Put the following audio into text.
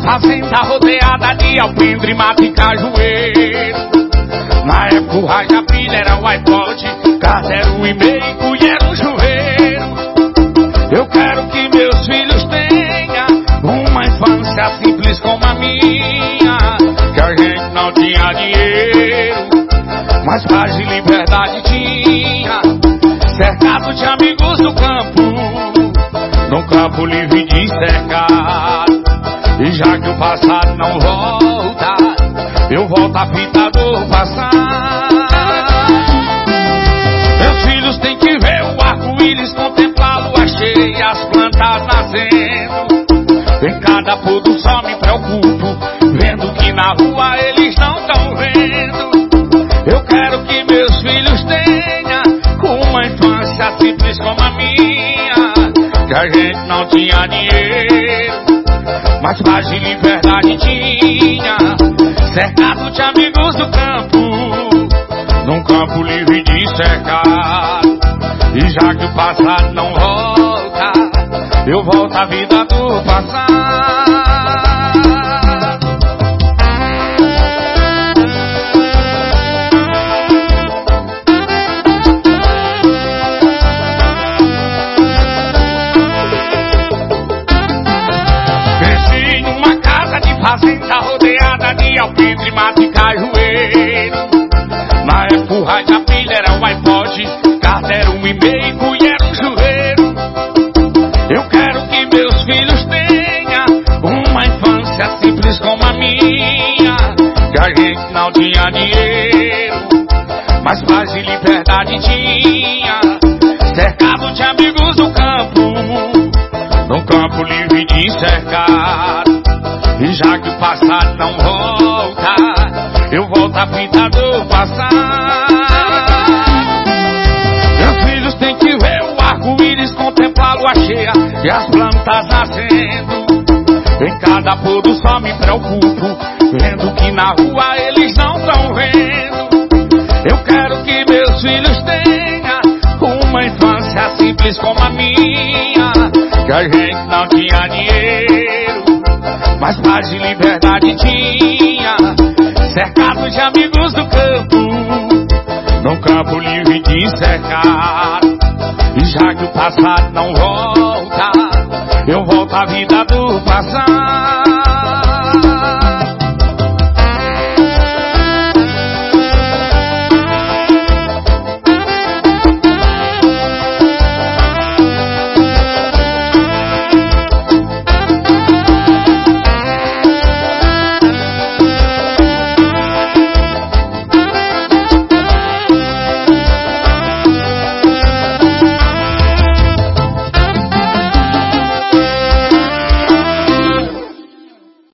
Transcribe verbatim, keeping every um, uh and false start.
fazenda rodeada de alpendre, mato e cajueiro. Na época o raja-pilha era o iPod, caderno e meio, colher um chuveiro. Eu quero que meus filhos tenham uma infância simples como a minha, que a gente não tinha dinheiro, mas paz e liberdade tinha, cercado de amigos do campo, num campo livre de cercado. E já que o passado não volta, eu volto a fita do passado. Meus filhos têm que ver o arco-íris, contemplar a lua cheia, as plantas nascendo. Em cada pôr do sol me preocupo, vendo que na rua eles não estão vendo. Eu quero que meus filhos tenham uma infância simples como a minha, que a gente não tinha dinheiro, mas paz e liberdade tinha, cercado de amigos do campo, num campo livre de cercado. E já que o passado não volta, eu volto à vida do passado. Cresci numa casa de fazenda rodeada de alpendre, mato e cajueiro. Na época o raja-pilha era o iPod, caderno um e-mail, colher um chuveiro. Eu quero que meus filhos tenham uma infância simples como a minha, que a gente não tinha dinheiro, mas paz e liberdade tinha, cercado de amigos do campo, num campo livre de cercado. E já que o passado não volta, eu volto à fita do passado. Meus filhos têm que ver o arco-íris, contemplar a lua cheia e as plantas nascendo. Em cada pôr do sol me preocupo, vendo que na rua eles não estão vendo. Eu quero que meus filhos tenham uma infância simples como a minha, que a gente não tinha dinheiro, mas paz e liberdade tinha, cercado de amigos do campo, num campo livre de cercado. E já que o passado não volta, eu volto à vida do passado.